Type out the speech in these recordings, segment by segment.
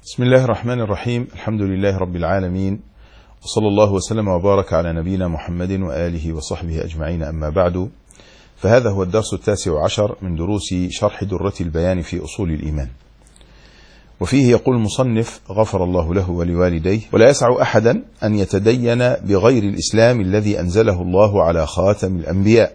بسم الله الرحمن الرحيم. الحمد لله رب العالمين، وصلى الله وسلم وبارك على نبينا محمد وآله وصحبه أجمعين، أما بعد، فهذا هو الدرس 19 من دروس شرح درة البيان في أصول الإيمان. وفيه يقول المصنف غفر الله له ولوالديه: ولا يسع أحدا أن يتدين بغير الإسلام الذي أنزله الله على خاتم الأنبياء.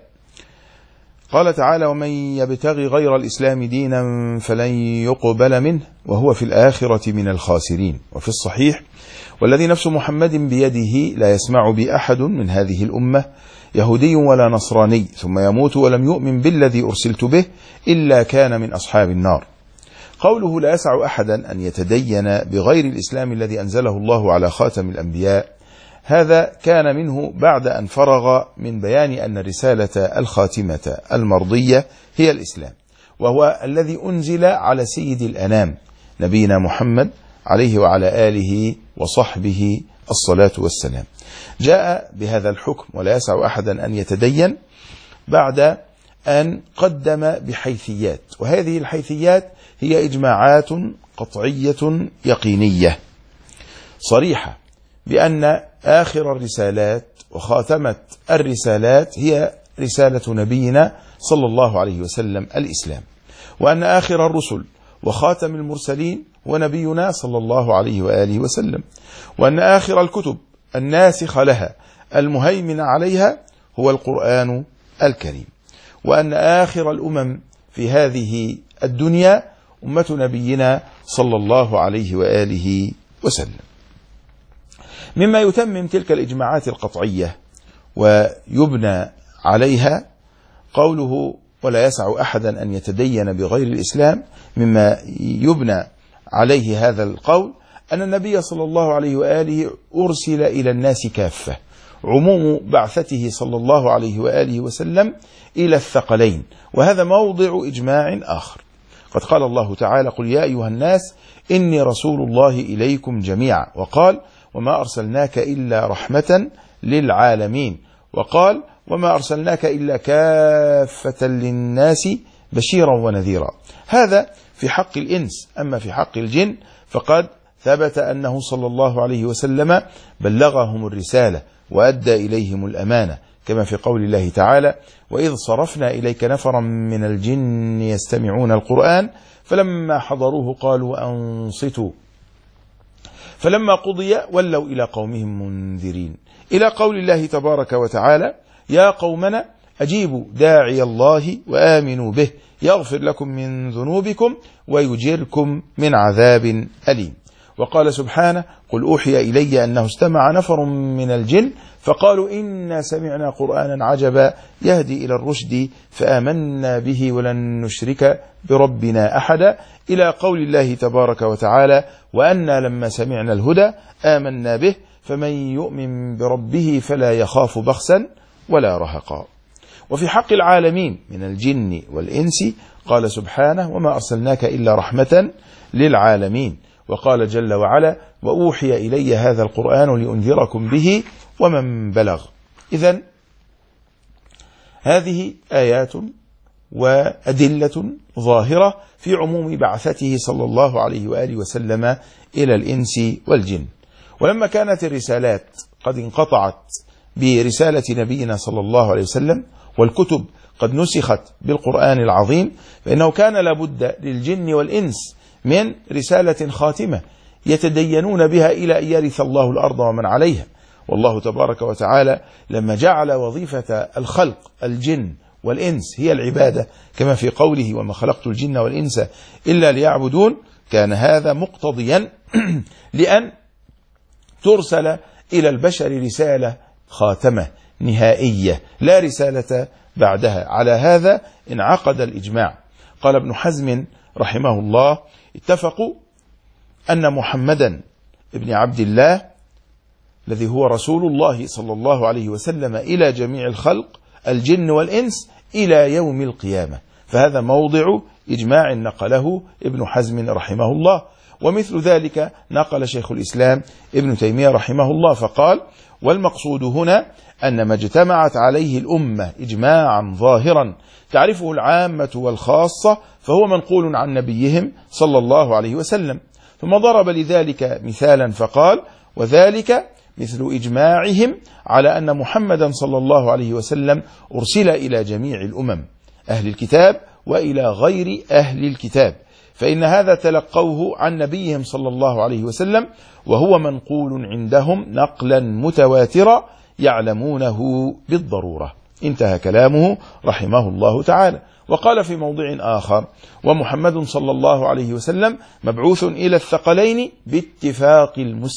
قال تعالى: ومن يبتغي غير الإسلام دينا فلن يقبل منه وهو في الآخرة من الخاسرين. وفي الصحيح: والذي نفس محمد بيده لا يسمع بأحد من هذه الأمة يهودي ولا نصراني ثم يموت ولم يؤمن بالذي أرسلت به إلا كان من أصحاب النار. قوله لا يسع أحدا أن يتدين بغير الإسلام الذي أنزله الله على خاتم الأنبياء، هذا كان منه بعد أن فرغ من بيان أن الرسالة الخاتمة المرضية هي الإسلام، وهو الذي أنزل على سيد الأنام نبينا محمد عليه وعلى آله وصحبه الصلاة والسلام. جاء بهذا الحكم ولا يسع أحدا أن يتدين بعد أن قدم بحيثيات، وهذه الحيثيات هي إجماعات قطعية يقينية صريحة بأن آخر الرسالات وخاتمة الرسالات هي رسالة نبينا صلى الله عليه وسلم الإسلام، وأن آخر الرسل وخاتم المرسلين هو نبينا صلى الله عليه وآله وسلم، وأن آخر الكتب الناسخ لها المهيمن عليها هو القرآن الكريم، وأن آخر الأمم في هذه الدنيا أمة نبينا صلى الله عليه وآله وسلم. مما يتمم تلك الإجماعات القطعية ويبنى عليها قوله ولا يسع أحدا أن يتدين بغير الإسلام. مما يبنى عليه هذا القول أن النبي صلى الله عليه وآله أرسل إلى الناس كافة، عموم بعثته صلى الله عليه وآله وسلم إلى الثقلين، وهذا موضع إجماع آخر. قد قال الله تعالى: قل يا أيها الناس إني رسول الله إليكم جميعا، وقال: وما أرسلناك إلا رحمة للعالمين، وقال: وما أرسلناك إلا كافة للناس بشيرا ونذيرا. هذا في حق الإنس. أما في حق الجن فقد ثبت أنه صلى الله عليه وسلم بلغهم الرسالة وأدى إليهم الأمانة، كما في قول الله تعالى: وإذ صرفنا إليك نفرا من الجن يستمعون القرآن فلما حضروه قالوا أنصتوا فلما قضي ولوا إلى قومهم منذرين، إلى قول الله تبارك وتعالى: يا قومنا أجيبوا داعي الله وآمنوا به يغفر لكم من ذنوبكم ويجركم من عذاب أليم. وقال سبحانه: قل أوحي إلي أنه استمع نفر من الجن فقالوا إنا سمعنا قرآنا عجبا يهدي إلى الرشد فآمنا به ولن نشرك بربنا أحدا، إلى قول الله تبارك وتعالى: وأنا لما سمعنا الهدى آمنا به فمن يؤمن بربه فلا يخاف بخسا ولا رهقا. وفي حق العالمين من الجن والإنس قال سبحانه: وما أرسلناك إلا رحمة للعالمين، وقال جل وعلا: وأوحي إلي هذا القرآن لأنذركم به ومن بلغ. إذن هذه آيات وأدلة ظاهرة في عموم بعثته صلى الله عليه وآله وسلم إلى الإنس والجن. ولما كانت الرسالات قد انقطعت برسالة نبينا صلى الله عليه وسلم والكتب قد نسخت بالقرآن العظيم، فإنه كان لابد للجن والإنس من رسالة خاتمة يتدينون بها إلى أن يرث الله الأرض ومن عليها. والله تبارك وتعالى لما جعل وظيفة الخلق الجن والإنس هي العبادة، كما في قوله: وما خلقت الجن والإنس إلا ليعبدون، كان هذا مقتضيا لأن ترسل إلى البشر رسالة خاتمة نهائية لا رسالة بعدها. على هذا انعقد الإجماع. قال ابن حزم رحمه الله: اتفقوا أن محمدا ابن عبد الله الذي هو رسول الله صلى الله عليه وسلم إلى جميع الخلق الجن والإنس إلى يوم القيامة، فهذا موضع إجماع نقله ابن حزم رحمه الله. ومثل ذلك نقل شيخ الإسلام ابن تيمية رحمه الله فقال: والمقصود هنا أن ما اجتمعت عليه الأمة إجماعا ظاهرا تعرفه العامة والخاصة فهو منقول عن نبيهم صلى الله عليه وسلم، ثم ضرب لذلك مثالا فقال: وذلك مثل إجماعهم على أن محمدا صلى الله عليه وسلم أرسل إلى جميع الأمم أهل الكتاب وإلى غير أهل الكتاب، فإن هذا تلقوه عن نبيهم صلى الله عليه وسلم، وهو منقول عندهم نقلا متواترا يعلمونه بالضرورة. انتهى كلامه رحمه الله تعالى. وقال في موضع آخر: ومحمد صلى الله عليه وسلم مبعوث إلى الثقلين باتفاق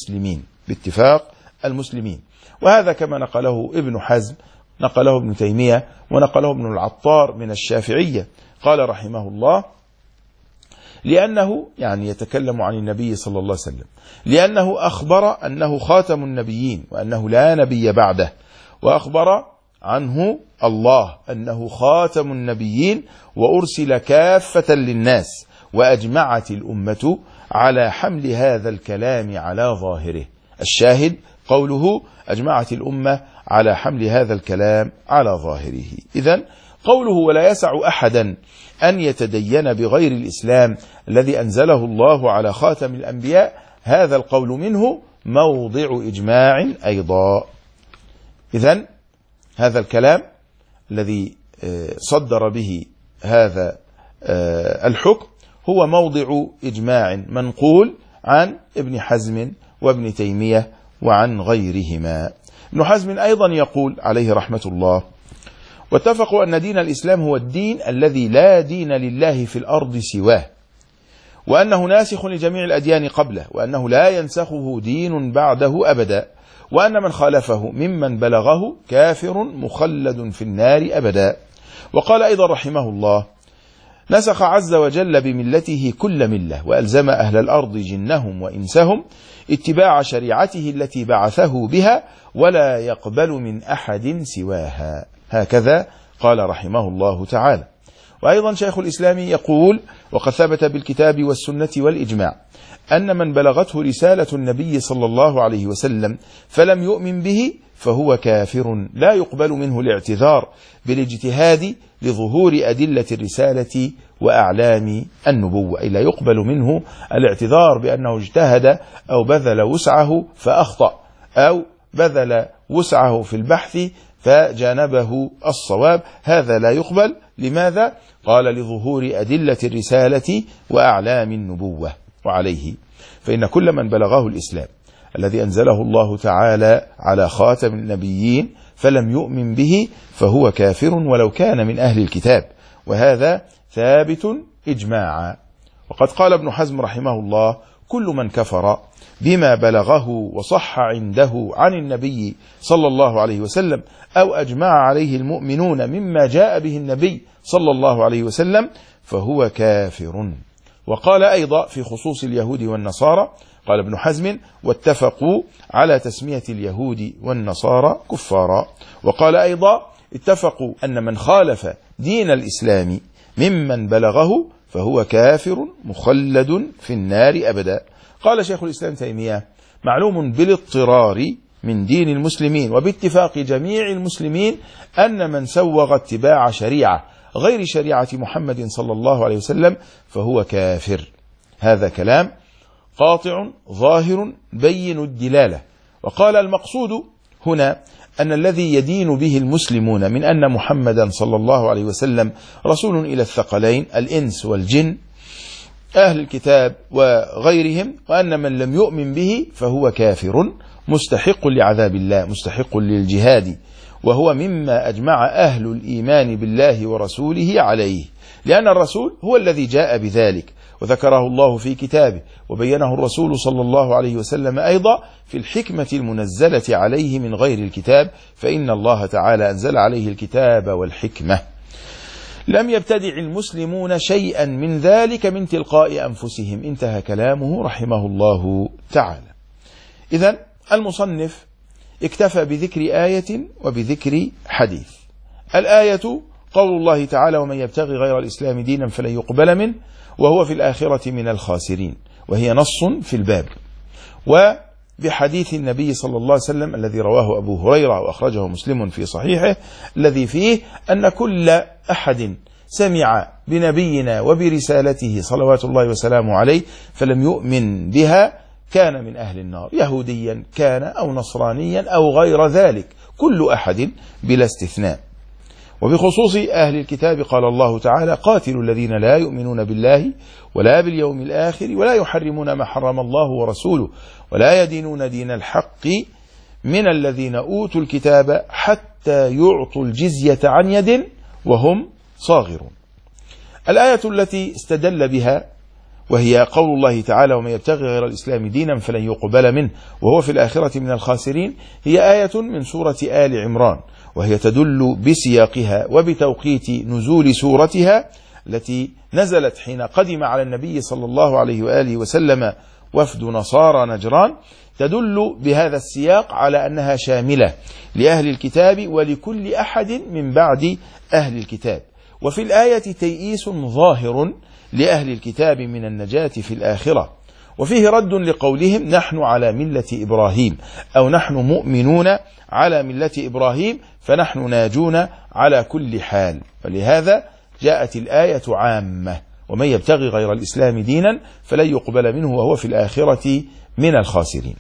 المسلمين. وهذا كما نقله ابن حزم، نقله ابن تيمية، ونقله ابن العطار من الشافعية. قال رحمه الله: لأنه يعني يتكلم عن النبي صلى الله عليه وسلم، لأنه أخبر أنه خاتم النبيين وأنه لا نبي بعده، وأخبر عنه الله أنه خاتم النبيين وأرسل كافة للناس، وأجمعت الأمة على حمل هذا الكلام على ظاهره. الشاهد قوله: أجمعت الأمة على حمل هذا الكلام على ظاهره. إذن قوله: ولا يسع أحدا أن يتدين بغير الإسلام الذي أنزله الله على خاتم الأنبياء، هذا القول منه موضع إجماع أيضا. إذن هذا الكلام الذي صدر به هذا الحكم هو موضع إجماع منقول عن ابن حزم وابن تيمية وعن غيرهما. ابن حزم أيضا يقول عليه رحمة الله: واتفقوا أن دين الإسلام هو الدين الذي لا دين لله في الأرض سواه، وأنه ناسخ لجميع الأديان قبله، وأنه لا ينسخه دين بعده أبدا، وأن من خالفه ممن بلغه كافر مخلد في النار أبدا. وقال أيضا رحمه الله: نسخ عز وجل بملته كل ملة، وألزم أهل الأرض جنهم وإنسهم اتباع شريعته التي بعثه بها، ولا يقبل من أحد سواها. هكذا قال رحمه الله تعالى. وأيضا شيخ الإسلام يقول: وقد ثبت بالكتاب والسنة والإجماع أن من بلغته رسالة النبي صلى الله عليه وسلم فلم يؤمن به فهو كافر، لا يقبل منه الاعتذار بالاجتهاد لظهور أدلة الرسالة وأعلام النبوة، أي لا يقبل منه الاعتذار بأنه اجتهد أو بذل وسعه فأخطأ، أو بذل وسعه في البحث فجانبه الصواب، هذا لا يقبل. لماذا؟ قال: لظهور أدلة الرسالة وأعلام النبوة. وعليه فإن كل من بلغه الإسلام الذي أنزله الله تعالى على خاتم النبيين فلم يؤمن به فهو كافر ولو كان من أهل الكتاب، وهذا ثابت إجماعا. وقد قال ابن حزم رحمه الله: كل من كفر بما بلغه وصح عنده عن النبي صلى الله عليه وسلم أو أجمع عليه المؤمنون مما جاء به النبي صلى الله عليه وسلم فهو كافر. وقال أيضا في خصوص اليهود والنصارى، قال ابن حزم: واتفقوا على تسمية اليهود والنصارى كفارا. وقال أيضا: اتفقوا أن من خالف دين الإسلام ممن بلغه فهو كافر مخلد في النار أبدا. قال شيخ الإسلام تيمية: معلوم بالاضطرار من دين المسلمين وباتفاق جميع المسلمين أن من سوغ اتباع شريعة غير شريعة محمد صلى الله عليه وسلم فهو كافر. هذا كلام قاطع ظاهر بين الدلالة. وقال: المقصود هنا أن الذي يدين به المسلمون من أن محمدا صلى الله عليه وسلم رسول إلى الثقلين الإنس والجن أهل الكتاب وغيرهم، وأن من لم يؤمن به فهو كافر مستحق لعذاب الله مستحق للجهاد، وهو مما أجمع أهل الإيمان بالله ورسوله عليه، لأن الرسول هو الذي جاء بذلك وذكره الله في كتابه، وبينه الرسول صلى الله عليه وسلم أيضا في الحكمة المنزلة عليه من غير الكتاب، فإن الله تعالى أنزل عليه الكتاب والحكمة. لم يبتدع المسلمون شيئا من ذلك من تلقاء أنفسهم. انتهى كلامه رحمه الله تعالى. إذن المصنف اكتفى بذكر آية وبذكر حديث. الآية قول الله تعالى: ومن يبتغي غير الإسلام دينا فلن يقبل منه وهو في الآخرة من الخاسرين، وهي نص في الباب. وبحديث النبي صلى الله عليه وسلم الذي رواه أبو هريرة وأخرجه مسلم في صحيحه، الذي فيه أن كل أحد سمع بنبينا وبرسالته صلوات الله وسلامه عليه فلم يؤمن بها كان من أهل النار، يهوديا كان أو نصرانيا أو غير ذلك، كل أحد بلا استثناء. وبخصوص أهل الكتاب قال الله تعالى: قاتلوا الذين لا يؤمنون بالله ولا باليوم الآخر ولا يحرمون ما حرم الله ورسوله ولا يدينون دين الحق من الذين أوتوا الكتاب حتى يعطوا الجزية عن يد وهم صاغرون. الآية التي استدل بها وهي قول الله تعالى: ومن يبتغي غير الإسلام دينا فلن يقبل منه وهو في الآخرة من الخاسرين، هي آية من سورة آل عمران، وهي تدل بسياقها وبتوقيت نزول سورتها التي نزلت حين قدم على النبي صلى الله عليه وآله وسلم وفد نصارى نجران، تدل بهذا السياق على أنها شاملة لأهل الكتاب ولكل أحد من بعد أهل الكتاب. وفي الآية تيئيس ظاهر لأهل الكتاب من النجاة في الآخرة، وفيه رد لقولهم: نحن على ملة إبراهيم، أو نحن مؤمنون على ملة إبراهيم فنحن ناجون على كل حال. ولهذا جاءت الآية عامة: ومن يبتغي غير الإسلام دينا فلن يقبل منه وهو في الآخرة من الخاسرين.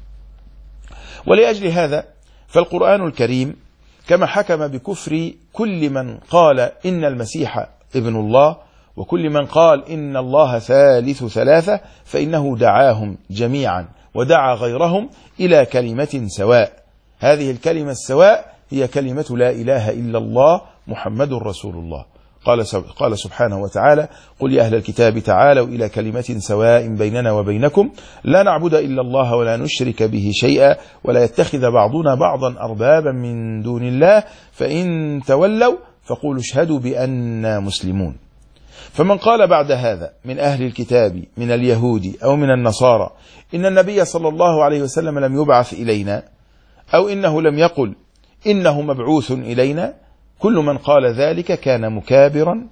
ولأجل هذا فالقرآن الكريم كما حكم بكفر كل من قال إن المسيح ابن الله وكل من قال إن الله ثالث ثلاثة، فإنه دعاهم جميعا ودعا غيرهم إلى كلمة سواء. هذه الكلمة السواء هي كلمة لا إله إلا الله محمد رسول الله. قال سبحانه وتعالى: قل يا أهل الكتاب تعالوا إلى كلمة سواء بيننا وبينكم لا نعبد إلا الله ولا نشرك به شيئا ولا يتخذ بعضنا بعضا أربابا من دون الله فإن تولوا فقولوا اشهدوا بأننا مسلمون. فمن قال بعد هذا من أهل الكتاب من اليهود أو من النصارى إن النبي صلى الله عليه وسلم لم يبعث إلينا، أو إنه لم يقل إنه مبعوث إلينا، كل من قال ذلك كان مكابرا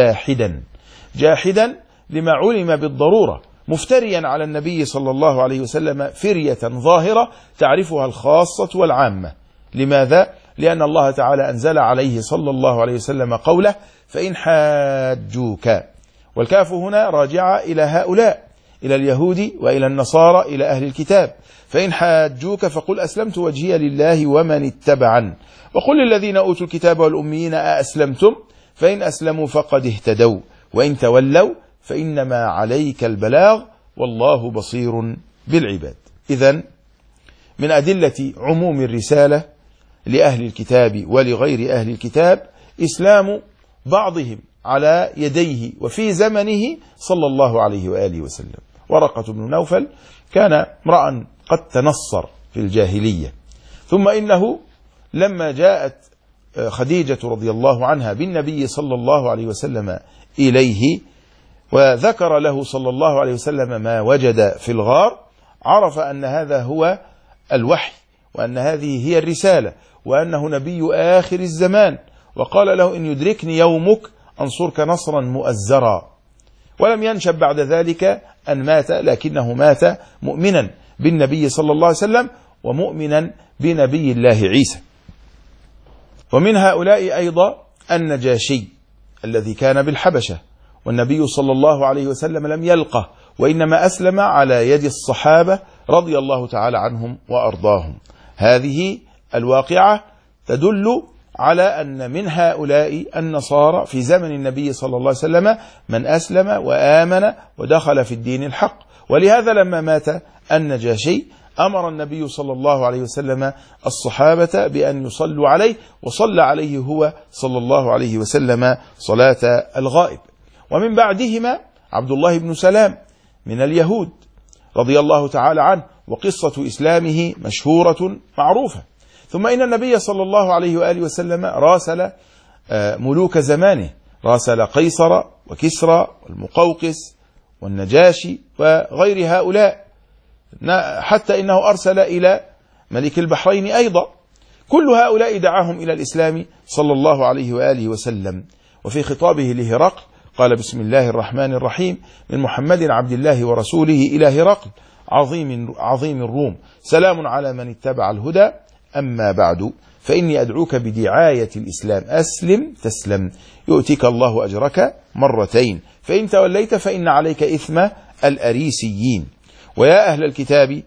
جاحدا لما علم بالضرورة، مفتريا على النبي صلى الله عليه وسلم فرية ظاهرة تعرفها الخاصة والعامة. لماذا؟ لأن الله تعالى أنزل عليه صلى الله عليه وسلم قوله: فإن حاجوك، والكاف هنا راجعة إلى هؤلاء، إلى اليهود وإلى النصارى، إلى أهل الكتاب. فإن حاجوك فقل أسلمت وجهي لله ومن اتبعن، وقل للذين أوتوا الكتاب والأميين أأسلمتم، فإن أسلموا فقد اهتدوا وإن تولوا فإنما عليك البلاغ والله بصير بالعباد. إذن من أدلة عموم الرسالة لأهل الكتاب ولغير أهل الكتاب إسلام بعضهم على يديه وفي زمنه صلى الله عليه وآله وسلم. ورقة بن نوفل كان امرأ قد تنصر في الجاهلية، ثم إنه لما جاءت خديجة رضي الله عنها بالنبي صلى الله عليه وسلم إليه وذكر له صلى الله عليه وسلم ما وجد في الغار، عرف أن هذا هو الوحي وأن هذه هي الرسالة وأنه نبي آخر الزمان، وقال له: إن يدركني يومك أنصرك نصرا مؤزرا. ولم ينشب بعد ذلك أن مات، لكنه مات مؤمنا بالنبي صلى الله عليه وسلم ومؤمنا بنبي الله عيسى. ومن هؤلاء أيضا النجاشي الذي كان بالحبشة، والنبي صلى الله عليه وسلم لم يلقه، وإنما أسلم على يد الصحابة رضي الله تعالى عنهم وأرضاهم. هذه الواقعة تدل على أن من هؤلاء النصارى في زمن النبي صلى الله عليه وسلم من أسلم وآمن ودخل في الدين الحق. ولهذا لما مات النجاشي أمر النبي صلى الله عليه وسلم الصحابة بأن يصلوا عليه، وصلى عليه هو صلى الله عليه وسلم صلاة الغائب. ومن بعدهما عبد الله بن سلام من اليهود رضي الله تعالى عنه، وقصة إسلامه مشهورة معروفة. ثم إن النبي صلى الله عليه وآله وسلم راسل ملوك زمانه، راسل قيصر وكسرى والمقوقس والنجاشي وغير هؤلاء، حتى إنه أرسل إلى ملك البحرين أيضا. كل هؤلاء دعاهم إلى الإسلام صلى الله عليه وآله وسلم. وفي خطابه لهرقل قال: بسم الله الرحمن الرحيم، من محمد عبد الله ورسوله إلى هرقل عظيم الروم، سلام على من اتبع الهدى، أما بعد فإني أدعوك بدعاية الإسلام أسلم تسلم يؤتك الله أجرك مرتين فإن توليت فإن عليك إثم الأريسيين. ويا أهل الكتاب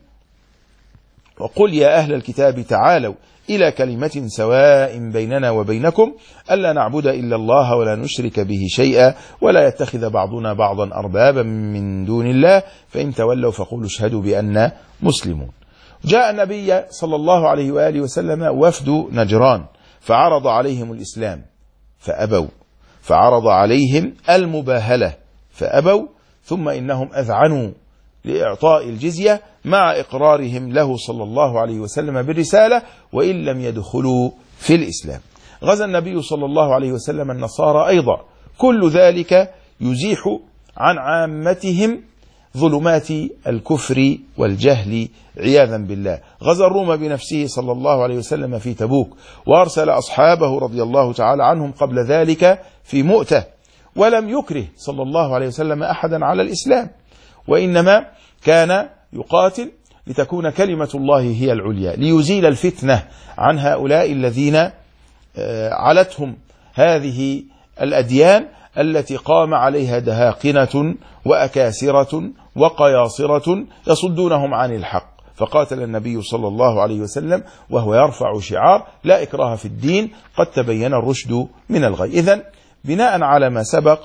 وقل يا أهل الكتاب تعالوا إلى كلمة سواء بيننا وبينكم ألا نعبد إلا الله ولا نشرك به شيئا ولا يتخذ بعضنا بعضا أربابا من دون الله فإن تولوا فقولوا اشهدوا بأننا مسلمون. جاء النبي صلى الله عليه وآله وسلم وفد نجران فعرض عليهم الإسلام فأبوا، فعرض عليهم المباهلة فأبوا، ثم إنهم أذعنوا لإعطاء الجزية مع إقرارهم له صلى الله عليه وسلم بالرسالة وإن لم يدخلوا في الإسلام. غزا النبي صلى الله عليه وسلم النصارى أيضا، كل ذلك يزيح عن عامتهم ظلمات الكفر والجهل عياذا بالله. غزا الروم بنفسه صلى الله عليه وسلم في تبوك، وأرسل أصحابه رضي الله تعالى عنهم قبل ذلك في مؤتة، ولم يكره صلى الله عليه وسلم أحدا على الإسلام، وإنما كان يقاتل لتكون كلمة الله هي العليا، ليزيل الفتنة عن هؤلاء الذين علتهم هذه الأديان التي قام عليها دهاقنة وأكاسرة وقياصرة يصدونهم عن الحق. فقاتل النبي صلى الله عليه وسلم وهو يرفع شعار لا إكراه في الدين قد تبين الرشد من الغي. إذن بناء على ما سبق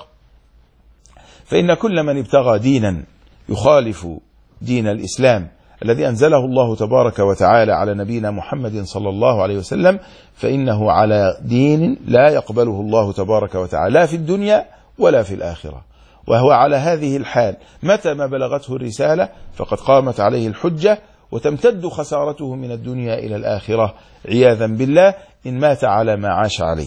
فإن كل من ابتغى دينا يخالف دين الإسلام الذي أنزله الله تبارك وتعالى على نبينا محمد صلى الله عليه وسلم فإنه على دين لا يقبله الله تبارك وتعالى لا في الدنيا ولا في الآخرة، وهو على هذه الحال متى ما بلغته الرسالة فقد قامت عليه الحجة وتمتد خسارته من الدنيا إلى الآخرة عياذا بالله إن مات على ما عاش عليه.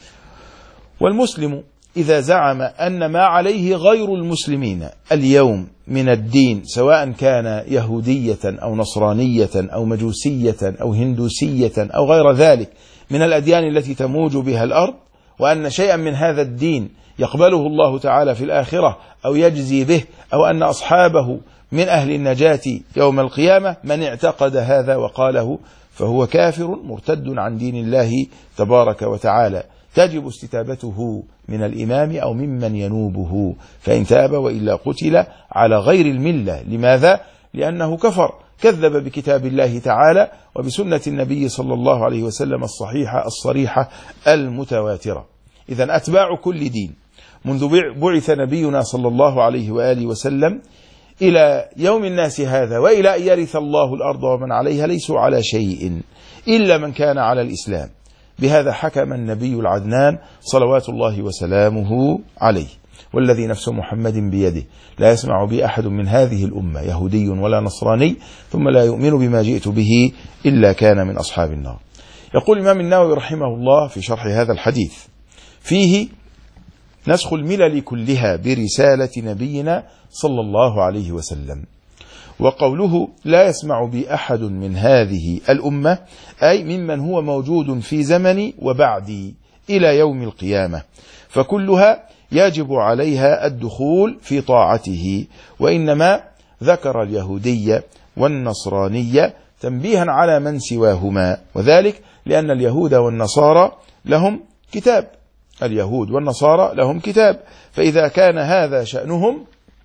والمسلم إذا زعم أن ما عليه غير المسلمين اليوم من الدين سواء كان يهودية أو نصرانية أو مجوسية أو هندوسية أو غير ذلك من الأديان التي تموج بها الأرض، وأن شيئا من هذا الدين يقبله الله تعالى في الآخرة أو يجزي به، أو أن أصحابه من أهل النجاة يوم القيامة، من اعتقد هذا وقاله فهو كافر مرتد عن دين الله تبارك وتعالى، تجب استتابته من الإمام أو ممن ينوبه، فإن تاب وإلا قتل على غير الملة. لماذا؟ لأنه كفر، كذب بكتاب الله تعالى وبسنة النبي صلى الله عليه وسلم الصحيحة الصريحة المتواترة. إذن أتباع كل دين منذ بعث نبينا صلى الله عليه وآله وسلم إلى يوم الناس هذا وإلى أن يرث الله الأرض ومن عليها ليسوا على شيء إلا من كان على الإسلام. بهذا حكم النبي العدنان صلوات الله وسلامه عليه، والذي نفس محمد بيده لا يسمع بي أحد من هذه الأمة يهودي ولا نصراني ثم لا يؤمن بما جئت به إلا كان من أصحاب النار. يقول الإمام النووي رحمه الله في شرح هذا الحديث فيه نسخ الملل كلها برسالة نبينا صلى الله عليه وسلم. وقوله لا يسمع بي أحد من هذه الأمة أي ممن هو موجود في زمني وبعدي إلى يوم القيامة، فكلها يجب عليها الدخول في طاعته، وإنما ذكر اليهودية والنصرانية تنبيها على من سواهما، وذلك لأن اليهود والنصارى لهم كتاب، اليهود والنصارى لهم كتاب، فإذا كان هذا شأنهم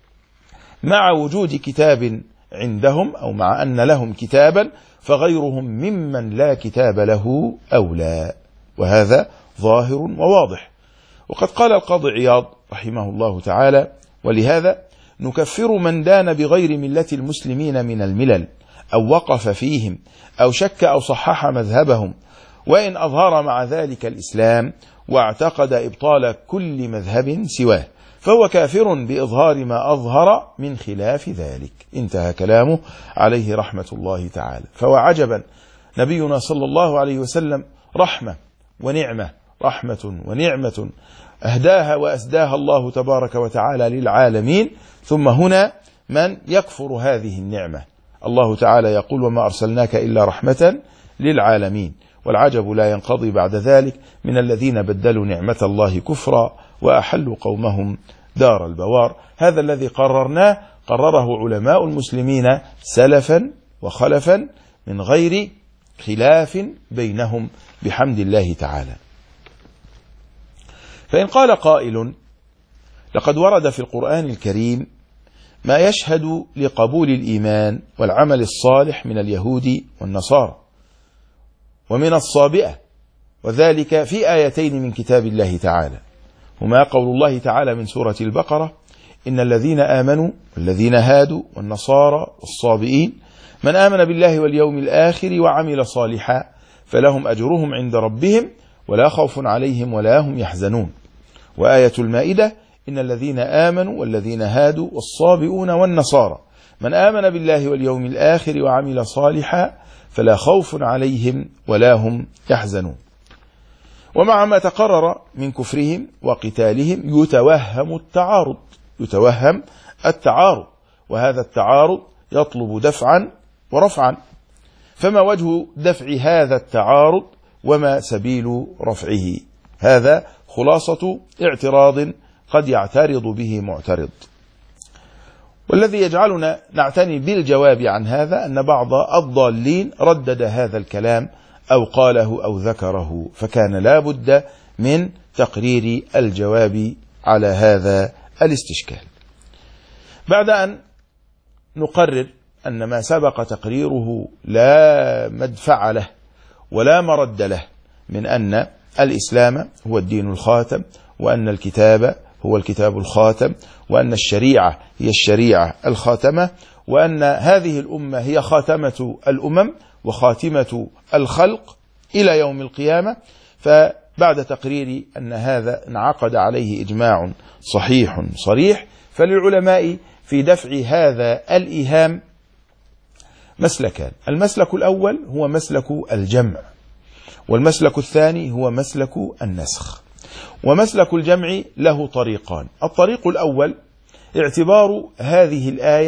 مع وجود كتاب عندهم أو مع أن لهم كتابا فغيرهم ممن لا كتاب له أولى، وهذا ظاهر وواضح. وقد قال القاضي عياض رحمه الله تعالى ولهذا نكفر من دان بغير ملة المسلمين من الملل أو وقف فيهم أو شك أو صحح مذهبهم، وإن أظهر مع ذلك الإسلام واعتقد إبطال كل مذهب سواه فهو كافر بإظهار ما أظهر من خلاف ذلك. انتهى كلامه عليه رحمة الله تعالى. فوعجبا نبينا صلى الله عليه وسلم رحمة ونعمة، رحمة ونعمة أهداها وأسداها الله تبارك وتعالى للعالمين، ثم هنا من يكفر هذه النعمة. الله تعالى يقول وما أرسلناك إلا رحمة للعالمين، والعجب لا ينقضي بعد ذلك من الذين بدلوا نعمة الله كفرا وأحلوا قومهم دار البوار. هذا الذي قرره علماء المسلمين سلفا وخلفا من غير خلاف بينهم بحمد الله تعالى. فإن قال قائل: لقد ورد في القرآن الكريم ما يشهد لقبول الإيمان والعمل الصالح من اليهود والنصارى ومن الصابئة، وذلك في آيتين من كتاب الله تعالى، هما قول الله تعالى من سورة البقرة: إن الذين آمنوا والذين هادوا والنصارى والصابئين من آمن بالله واليوم الآخر وعمل صالحا فلهم أجرهم عند ربهم ولا خوف عليهم ولا هم يحزنون. وآية المائدة: إن الذين آمنوا والذين هادوا والصابئون والنصارى من آمن بالله واليوم الآخر وعمل صالحا فلا خوف عليهم ولا هم يحزنون. ومع ما تقرر من كفرهم وقتالهم يتوهم التعارض، وهذا التعارض يطلب دفعا ورفعا، فما وجه دفع هذا التعارض وما سبيل رفعه؟ هذا خلاصة اعتراض قد يعترض به معترض. والذي يجعلنا نعتني بالجواب عن هذا أن بعض الضالين ردد هذا الكلام أو قاله أو ذكره، فكان لا بد من تقرير الجواب على هذا الاستشكال. بعد أن نقرر أن ما سبق تقريره لا مدفع له ولا مرد له من أن الإسلام هو الدين الخاتم، وأن الكتاب هو الكتاب الخاتم، وأن الشريعة هي الشريعة الخاتمة، وأن هذه الأمة هي خاتمة الأمم وخاتمة الخلق إلى يوم القيامة، فبعد تقرير أن هذا انعقد عليه إجماع صحيح صريح، فللعلماء في دفع هذا الإيهام مسلكان: المسلك الأول هو مسلك الجمع، والمسلك الثاني هو مسلك النسخ. ومسلك الجمع له طريقان: الطريق الأول اعتبار هذه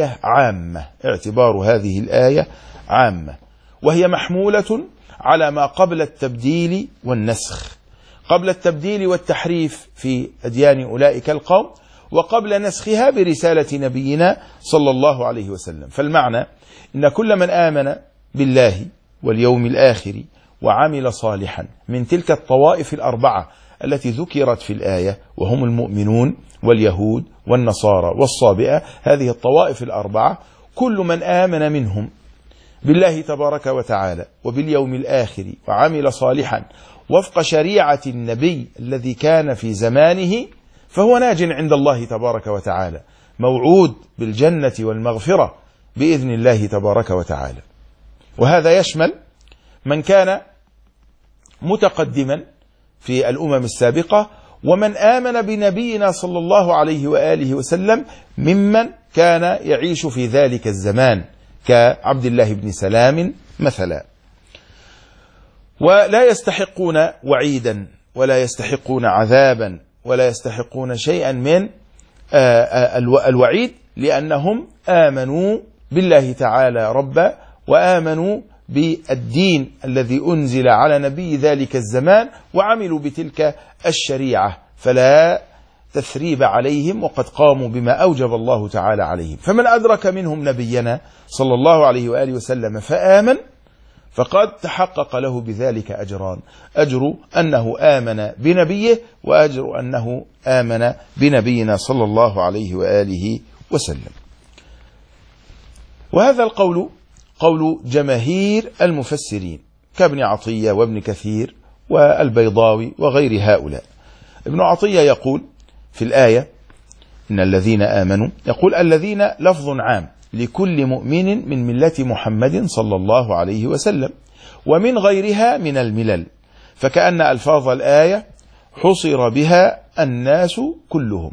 الآية عامة، وهي محمولة على ما قبل التبديل والنسخ، قبل التبديل والتحريف في أديان أولئك القوم، وقبل نسخها برسالة نبينا صلى الله عليه وسلم. فالمعنى إن كل من آمن بالله واليوم الآخر وعمل صالحا من تلك الطوائف الأربعة التي ذكرت في الآية، وهم المؤمنون واليهود والنصارى والصابئة، هذه الطوائف الأربعة، كل من آمن منهم بالله تبارك وتعالى وباليوم الآخر وعمل صالحا وفق شريعة النبي الذي كان في زمانه فهو ناج عند الله تبارك وتعالى، موعود بالجنة والمغفرة بإذن الله تبارك وتعالى. وهذا يشمل من كان متقدما في الأمم السابقة، ومن آمن بنبينا صلى الله عليه وآله وسلم ممن كان يعيش في ذلك الزمان كعبد الله بن سلام مثلا. ولا يستحقون وعيدا ولا يستحقون عذابا ولا يستحقون شيئا من الوعيد، لأنهم آمنوا بالله تعالى ربا، وآمنوا بالدين الذي أنزل على نبي ذلك الزمان، وعملوا بتلك الشريعة، فلا تثريب عليهم، وقد قاموا بما أوجب الله تعالى عليهم. فمن أدرك منهم نبينا صلى الله عليه وآله وسلم فآمن فقد تحقق له بذلك أجران: أجر أنه آمن بنبيه، وأجر أنه آمن بنبينا صلى الله عليه وآله وسلم. وهذا القول قول جماهير المفسرين كابن عطية وابن كثير والبيضاوي وغير هؤلاء. ابن عطية يقول في الآية: إن الذين آمنوا، يقول الذين لفظ عام لكل مؤمن من ملة محمد صلى الله عليه وسلم ومن غيرها من الملل، فكأن ألفاظ الآية حصر بها الناس كلهم،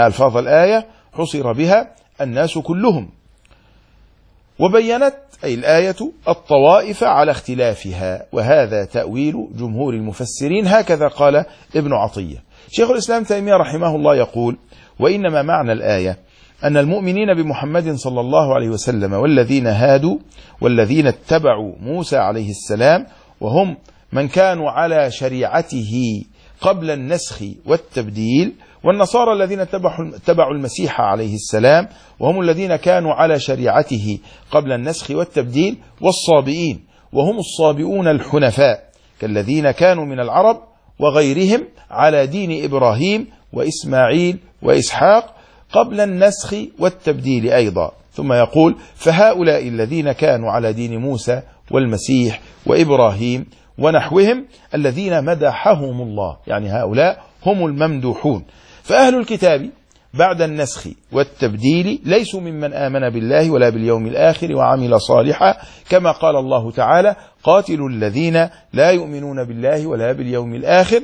وبينت أي الآية الطوائف على اختلافها، وهذا تأويل جمهور المفسرين، هكذا قال ابن عطية. شيخ الإسلام تيمية رحمه الله يقول: وإنما معنى الآية أن المؤمنين بمحمد صلى الله عليه وسلم والذين هادوا والذين اتبعوا موسى عليه السلام، وهم من كانوا على شريعته قبل النسخ والتبديل، والنصارى الذين اتبعوا المسيح عليه السلام وهم الذين كانوا على شريعته قبل النسخ والتبديل، والصابئين وهم الصابئون الحنفاء كالذين كانوا من العرب وغيرهم على دين إبراهيم وإسماعيل وإسحاق قبل النسخ والتبديل أيضا. ثم يقول: فهؤلاء الذين كانوا على دين موسى والمسيح وإبراهيم ونحوهم الذين مدحهم الله، يعني هؤلاء هم الممدوحون. فأهل الكتاب بعد النسخ والتبديل ليسوا ممن آمن بالله ولا باليوم الآخر وعمل صالحا، كما قال الله تعالى: قاتلوا الذين لا يؤمنون بالله ولا باليوم الآخر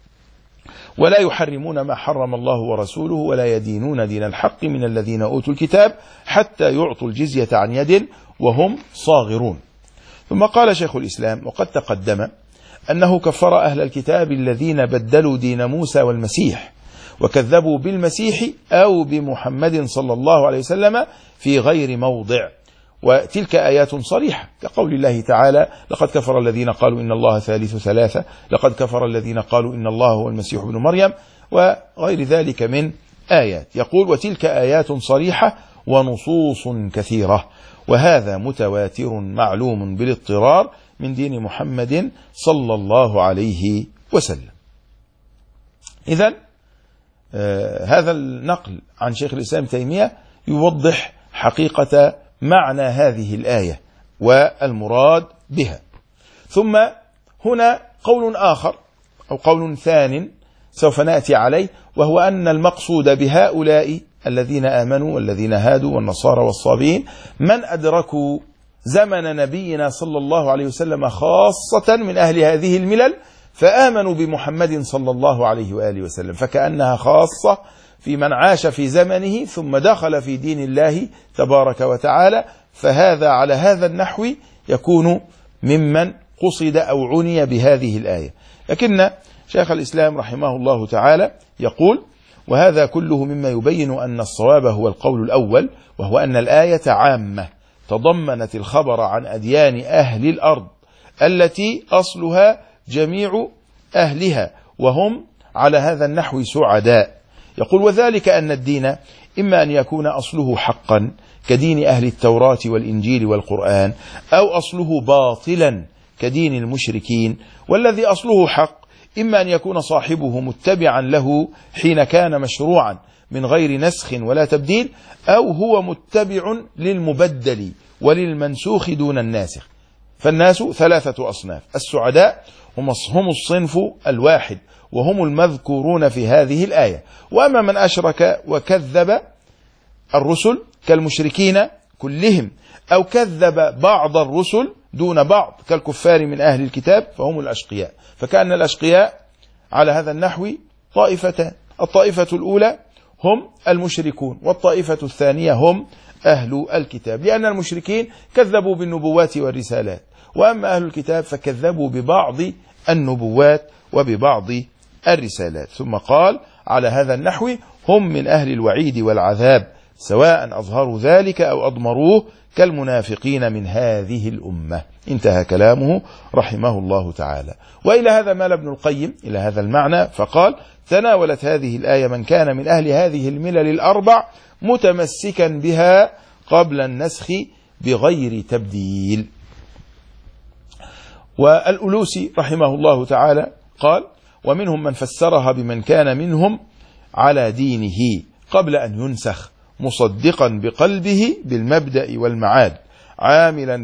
ولا يحرمون ما حرم الله ورسوله ولا يدينون دين الحق من الذين أوتوا الكتاب حتى يعطوا الجزية عن يد وهم صاغرون. ثم قال شيخ الإسلام: وقد تقدم أنه كفر أهل الكتاب الذين بدلوا دين موسى والمسيح وكذبوا بالمسيح أو بمحمد صلى الله عليه وسلم في غير موضع، وتلك آيات صريحة كقول الله تعالى: لقد كفر الذين قالوا إن الله ثالث ثلاثة، لقد كفر الذين قالوا إن الله هو المسيح ابن مريم، وغير ذلك من آيات. يقول: وتلك آيات صريحة ونصوص كثيرة، وهذا متواتر معلوم بالاضطرار من دين محمد صلى الله عليه وسلم. إذن هذا النقل عن شيخ الإسلام تيمية يوضح حقيقة معنى هذه الآية والمراد بها. ثم هنا قول آخر أو قول ثان سوف نأتي عليه، وهو أن المقصود بهؤلاء الذين آمنوا والذين هادوا والنصارى والصابئين من أدركوا زمن نبينا صلى الله عليه وسلم خاصة من أهل هذه الملل فآمنوا بمحمد صلى الله عليه وآله وسلم، فكأنها خاصة في من عاش في زمنه ثم دخل في دين الله تبارك وتعالى، فهذا على هذا النحو يكون ممن قصد أو عني بهذه الآية. لكن شيخ الإسلام رحمه الله تعالى يقول: وهذا كله مما يبين أن الصواب هو القول الأول، وهو أن الآية عامة تضمنت الخبر عن أديان أهل الأرض التي أصلها جميع أهلها وهم على هذا النحو سعداء. يقول: وذلك أن الدين إما أن يكون أصله حقا كدين أهل التوراة والإنجيل والقرآن، أو أصله باطلا كدين المشركين. والذي أصله حق إما أن يكون صاحبه متبعا له حين كان مشروعا من غير نسخ ولا تبديل، أو هو متبع للمبدل وللمنسوخ دون الناسخ. فالناس ثلاثة أصناف: السعداء هم الصنف الواحد وهم المذكورون في هذه الآية. وأما من أشرك وكذب الرسل كالمشركين كلهم، أو كذب بعض الرسل دون بعض كالكفار من أهل الكتاب، فهم الأشقياء. فكأن الأشقياء على هذا النحو طائفتان: الطائفة الأولى هم المشركون، والطائفة الثانية هم أهل الكتاب، لأن المشركين كذبوا بالنبوات والرسالات، وأما أهل الكتاب فكذبوا ببعض النبوات وببعض الرسالات. ثم قال: على هذا النحو هم من أهل الوعيد والعذاب سواء أظهروا ذلك أو أضمروه كالمنافقين من هذه الأمة. انتهى كلامه رحمه الله تعالى. وإلى هذا مال ابن القيم إلى هذا المعنى فقال: تناولت هذه الآية من كان من أهل هذه الملل الأربع متمسكا بها قبل النسخ بغير تبديل. والألوسي رحمه الله تعالى قال: ومنهم من فسرها بمن كان منهم على دينه قبل أن ينسخ مصدقا بقلبه بالمبدأ والمعاد عاملا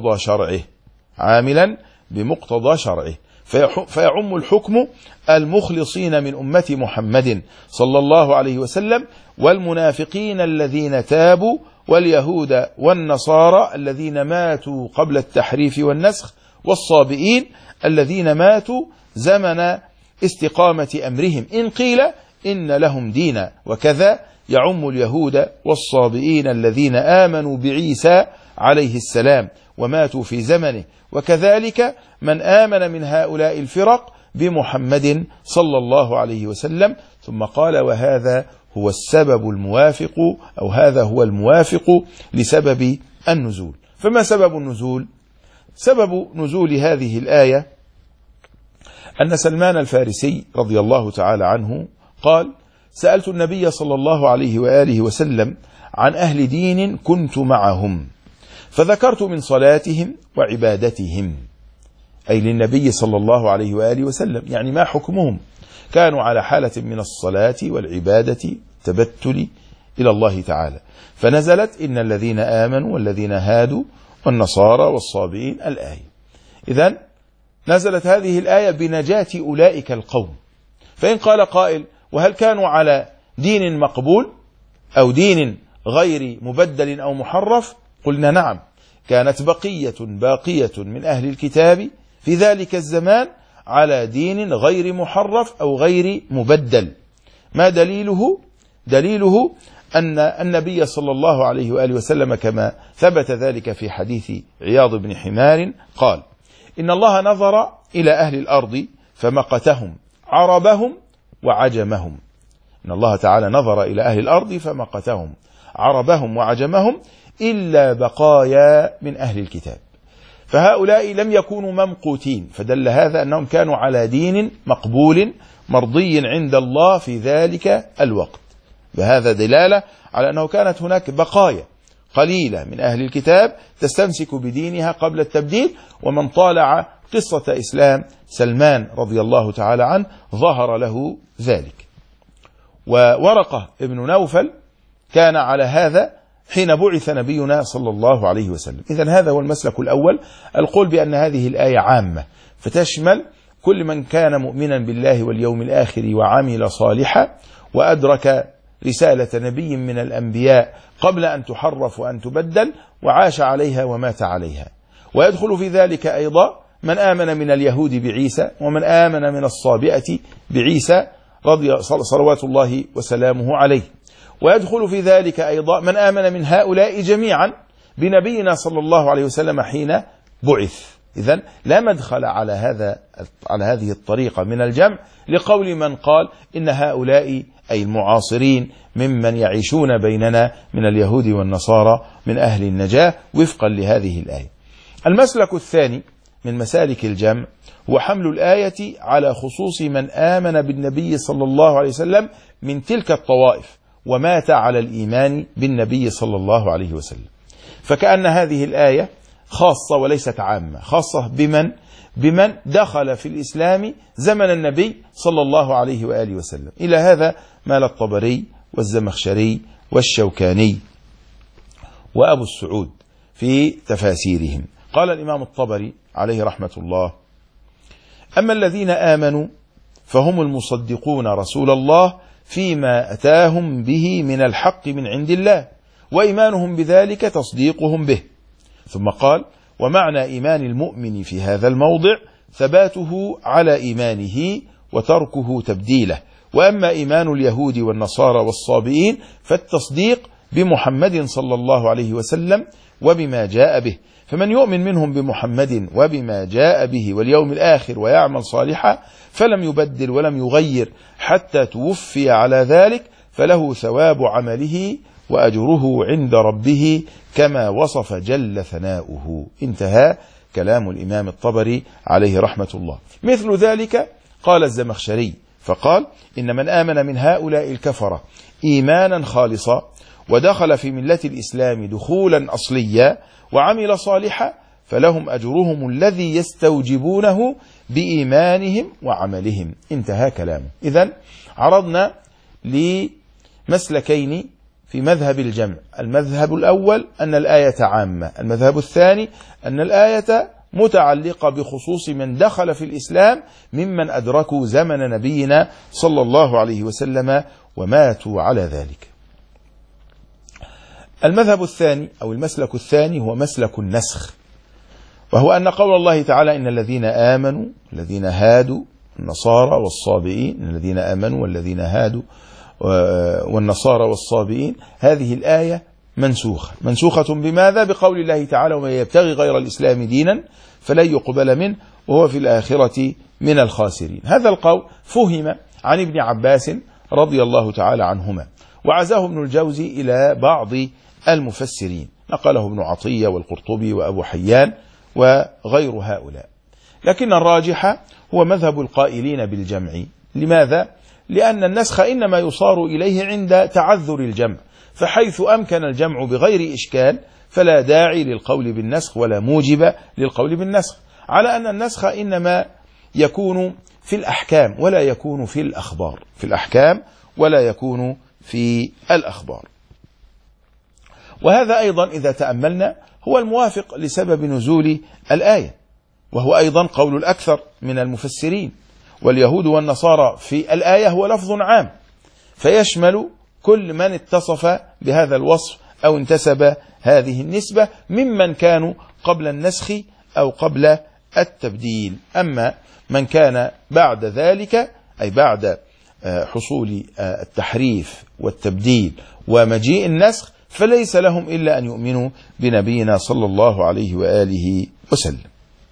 بمقتضى شرعه فيعم الحكم المخلصين من أمة محمد صلى الله عليه وسلم، والمنافقين الذين تابوا، واليهود والنصارى الذين ماتوا قبل التحريف والنسخ، والصابئين الذين ماتوا زمن استقامة أمرهم إن قيل إن لهم دينا. وكذا يعم اليهود والصابئين الذين آمنوا بعيسى عليه السلام وماتوا في زمنه، وكذلك من آمن من هؤلاء الفرق بمحمد صلى الله عليه وسلم. ثم قال: وهذا هو السبب الموافق، أو هذا هو الموافق لسبب النزول. فما سبب النزول؟ سبب نزول هذه الآية أن سلمان الفارسي رضي الله تعالى عنه قال: سألت النبي صلى الله عليه وآله وسلم عن أهل دين كنت معهم، فذكرت من صلاتهم وعبادتهم، أي للنبي صلى الله عليه وآله وسلم، يعني ما حكمهم، كانوا على حالة من الصلاة والعبادة تبتل إلى الله تعالى، فنزلت إن الذين آمنوا والذين هادوا والنصارى والصابئين الآية. إذن نزلت هذه الآية بنجاة أولئك القوم. فإن قال قائل: وهل كانوا على دين مقبول أو دين غير مبدل أو محرف؟ قلنا نعم، كانت بقية باقية من أهل الكتاب في ذلك الزمان على دين غير محرف أو غير مبدل. ما دليله؟ دليله أن النبي صلى الله عليه وآله وسلم كما ثبت ذلك في حديث عياض بن حمار قال: إن الله نظر إلى أهل الأرض فمقتهم عربهم وعجمهم. إن الله تعالى نظر إلى أهل الأرض فمقتهم عربهم وعجمهم إلا بقايا من أهل الكتاب، فهؤلاء لم يكونوا ممقوتين، فدل هذا أنهم كانوا على دين مقبول مرضي عند الله في ذلك الوقت. بهذا دلالة على أنه كانت هناك بقايا قليلة من أهل الكتاب تستمسك بدينها قبل التبديل. ومن طالع قصة إسلام سلمان رضي الله تعالى عنه ظهر له ذلك. وورقة ابن نوفل كان على هذا حين بعث نبينا صلى الله عليه وسلم. إذن هذا هو المسلك الأول، القول بأن هذه الآية عامة فتشمل كل من كان مؤمنا بالله واليوم الآخر وعمل صالحا وأدرك رسالة نبي من الأنبياء قبل أن تحرف وأن تبدل وعاش عليها ومات عليها. ويدخل في ذلك أيضا من آمن من اليهود بعيسى ومن آمن من الصابئة بعيسى صلوات الله وسلامه عليه. ويدخل في ذلك أيضا من آمن من هؤلاء جميعا بنبينا صلى الله عليه وسلم حين بعث. إذن لا مدخل على هذه الطريقة من الجمع لقول من قال إن هؤلاء أي المعاصرين ممن يعيشون بيننا من اليهود والنصارى من أهل النجاة وفقا لهذه الآية. المسلك الثاني من مسالك الجمع هو حمل الآية على خصوص من آمن بالنبي صلى الله عليه وسلم من تلك الطوائف ومات على الإيمان بالنبي صلى الله عليه وسلم، فكأن هذه الآية خاصة وليست عامة، خاصة بمن دخل في الإسلام زمن النبي صلى الله عليه وآله وسلم. إلى هذا مال الطبري والزمخشري والشوكاني وأبو السعود في تفاسيرهم. قال الإمام الطبري عليه رحمة الله: أما الذين آمنوا فهم المصدقون رسول الله فيما أتاهم به من الحق من عند الله، وإيمانهم بذلك تصديقهم به. ثم قال: ومعنى إيمان المؤمن في هذا الموضع ثباته على إيمانه وتركه تبديله. وأما إيمان اليهود والنصارى والصابئين فالتصديق بمحمد صلى الله عليه وسلم وبما جاء به، فمن يؤمن منهم بمحمد وبما جاء به واليوم الآخر ويعمل صالحا فلم يبدل ولم يغير حتى توفي على ذلك فله ثواب عمله وأجره عند ربه كما وصف جل ثناؤه. انتهى كلام الإمام الطبري عليه رحمة الله. مثل ذلك قال الزمخشري فقال: إن من آمن من هؤلاء الكفرة إيمانا خالصا ودخل في ملة الإسلام دخولا أصليا وعمل صالحا فلهم أجرهم الذي يستوجبونه بإيمانهم وعملهم. انتهى كلامه. إذن عرضنا لمسلكين في مذهب الجمع. المذهب الأول أن الآية عامة، المذهب الثاني أن الآية متعلقة بخصوص من دخل في الإسلام ممن أدركوا زمن نبينا صلى الله عليه وسلم وماتوا على ذلك. المذهب الثاني أو المسلك الثاني هو مسلك النسخ، وهو أن قول الله تعالى: إن الذين آمنوا الذين هادوا النصارى والصابئين، إن الذين آمنوا والذين هادوا والنصارى والصابئين، هذه الآية منسوخة بماذا؟ بقول الله تعالى: ومن يبتغي غير الإسلام دينا فلن يقبل منه وهو في الآخرة من الخاسرين. هذا القول فهم عن ابن عباس رضي الله تعالى عنهما، وعزاه ابن الجوزي إلى بعض المفسرين، نقله ابن عطية والقرطبي وأبو حيان وغير هؤلاء. لكن الراجح هو مذهب القائلين بالجمع. لماذا؟ لأن النسخ إنما يصار إليه عند تعذر الجمع، فحيث أمكن الجمع بغير إشكال فلا داعي للقول بالنسخ ولا موجب للقول بالنسخ، على أن النسخ إنما يكون في الأحكام ولا يكون في الأخبار، في الأحكام ولا يكون في الأخبار. وهذا أيضا إذا تأملنا هو الموافق لسبب نزول الآية، وهو أيضا قول الأكثر من المفسرين. واليهود والنصارى في الآية هو لفظ عام فيشمل كل من اتصف بهذا الوصف أو انتسب هذه النسبة ممن كانوا قبل النسخ أو قبل التبديل. أما من كان بعد ذلك أي بعد حصول التحريف والتبديل ومجيء النسخ فليس لهم إلا أن يؤمنوا بنبينا صلى الله عليه وآله وسلم.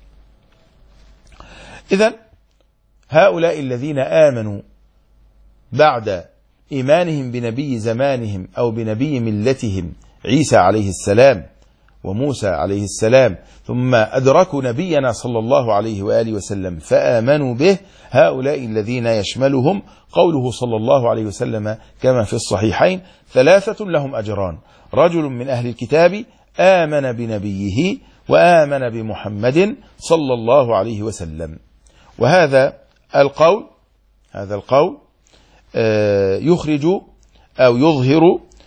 إذن هؤلاء الذين آمنوا بعد إيمانهم بنبي زمانهم أو بنبي ملتهم عيسى عليه السلام وموسى عليه السلام، ثم أدركوا نبينا صلى الله عليه وآله وسلم فآمنوا به، هؤلاء الذين يشملهم قوله صلى الله عليه وسلم كما في الصحيحين: 3 لهم أجران، رجل من أهل الكتاب آمن بنبيه وآمن بمحمد صلى الله عليه وسلم. وهذا القول يخرج أو يظهر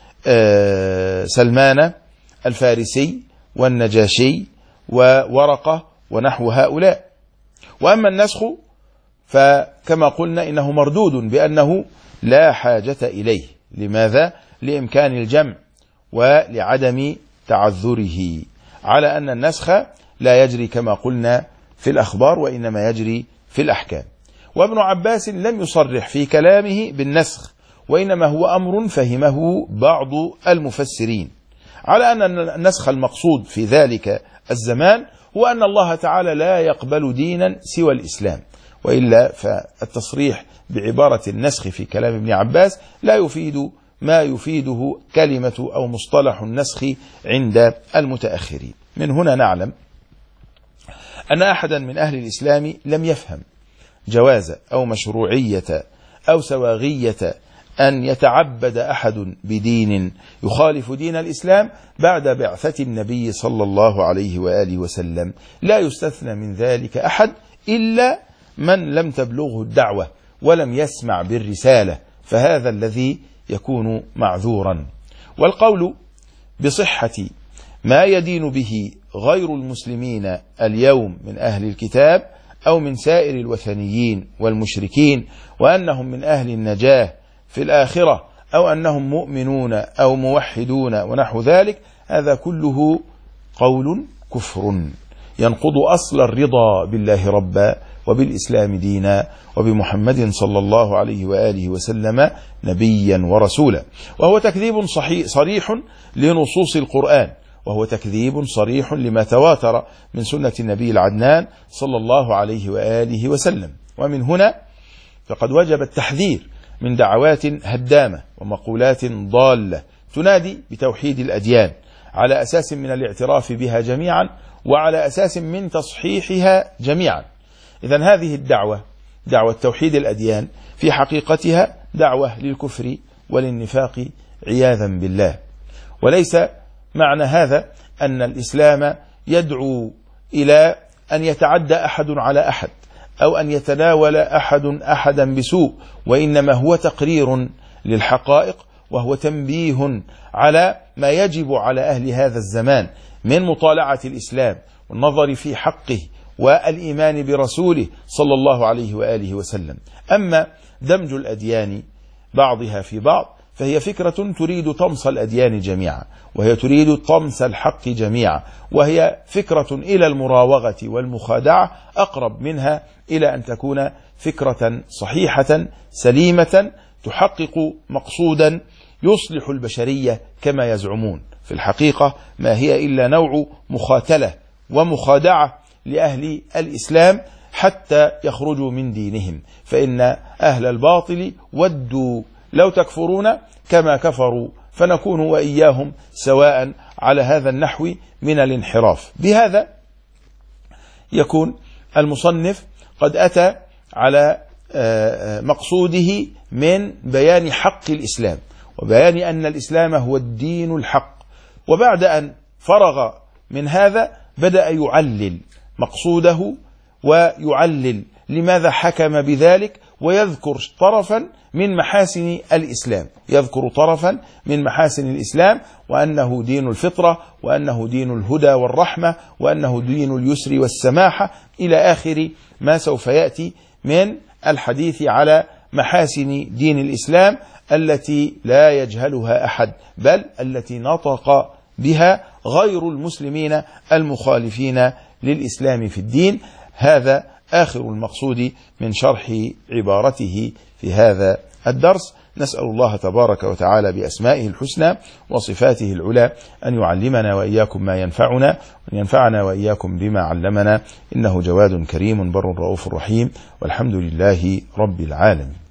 سلمان الفارسي والنجاشي وورقة ونحو هؤلاء. وأما النسخ فكما قلنا إنه مردود بأنه لا حاجة إليه. لماذا؟ لإمكان الجمع ولعدم تعذره، على أن النسخ لا يجري كما قلنا في الأخبار وإنما يجري في الأحكام. وابن عباس لم يصرح في كلامه بالنسخ، وإنما هو أمر فهمه بعض المفسرين، على أن النسخ المقصود في ذلك الزمان هو أن الله تعالى لا يقبل دينا سوى الإسلام، وإلا فالتصريح بعبارة النسخ في كلام ابن عباس لا يفيد ما يفيده كلمة أو مصطلح النسخ عند المتأخرين. من هنا نعلم أن أحدا من أهل الإسلام لم يفهم جواز أو مشروعية أو سواغية أن يتعبد أحد بدين يخالف دين الإسلام بعد بعثة النبي صلى الله عليه وآله وسلم. لا يستثنى من ذلك أحد إلا من لم تبلغه الدعوة ولم يسمع بالرسالة، فهذا الذي يكون معذورا. والقول بصحة ما يدين به غير المسلمين اليوم من أهل الكتاب أو من سائر الوثنيين والمشركين، وأنهم من أهل النجاة في الآخرة أو أنهم مؤمنون أو موحدون ونحو ذلك، هذا كله قول كفر ينقض أصل الرضا بالله ربا وبالإسلام دينا وبمحمد صلى الله عليه وآله وسلم نبيا ورسولا. وهو تكذيب صريح لنصوص القرآن، وهو تكذيب صريح لما تواتر من سنة النبي العدنان صلى الله عليه وآله وسلم. ومن هنا فقد وجب التحذير من دعوات هدامة ومقولات ضالة تنادي بتوحيد الأديان على أساس من الاعتراف بها جميعا وعلى أساس من تصحيحها جميعا. إذن هذه الدعوة، دعوة توحيد الأديان، في حقيقتها دعوة للكفر وللنفاق عياذا بالله. وليس معنى هذا أن الإسلام يدعو إلى أن يتعدى أحد على أحد أو أن يتناول أحد أحدا بسوء، وإنما هو تقرير للحقائق، وهو تنبيه على ما يجب على أهل هذا الزمان من مطالعة الإسلام والنظر في حقه والإيمان برسوله صلى الله عليه وآله وسلم. أما دمج الأديان بعضها في بعض فهي فكرة تريد طمس الأديان جميعا، وهي تريد طمس الحق جميعا، وهي فكرة إلى المراوغة والمخادعة أقرب منها إلى أن تكون فكرة صحيحة سليمة تحقق مقصودا يصلح البشرية كما يزعمون. في الحقيقة ما هي إلا نوع مخاتلة ومخادعة لأهل الإسلام حتى يخرجوا من دينهم، فإن أهل الباطل ودوا لو تكفرون كما كفروا فنكون وإياهم سواء على هذا النحو من الانحراف. بهذا يكون المصنف قد أتى على مقصوده من بيان حق الإسلام وبيان أن الإسلام هو الدين الحق. وبعد أن فرغ من هذا بدأ يعلل مقصوده ويعلل لماذا حكم بذلك، ويذكر طرفا من محاسن الإسلام، يذكر طرفا من محاسن الإسلام، وأنه دين الفطرة، وأنه دين الهدى والرحمة، وأنه دين اليسر والسماحة، إلى آخر ما سوف يأتي من الحديث على محاسن دين الإسلام التي لا يجهلها أحد، بل التي نطق بها غير المسلمين المخالفين للإسلام في الدين. هذا آخر المقصود من شرح عبارته في هذا الدرس. نسأل الله تبارك وتعالى بأسمائه الحسنى وصفاته العلى أن يعلمنا وإياكم ما ينفعنا، وأن ينفعنا وإياكم بما علمنا، إنه جواد كريم بر رؤوف رحيم، والحمد لله رب العالمين.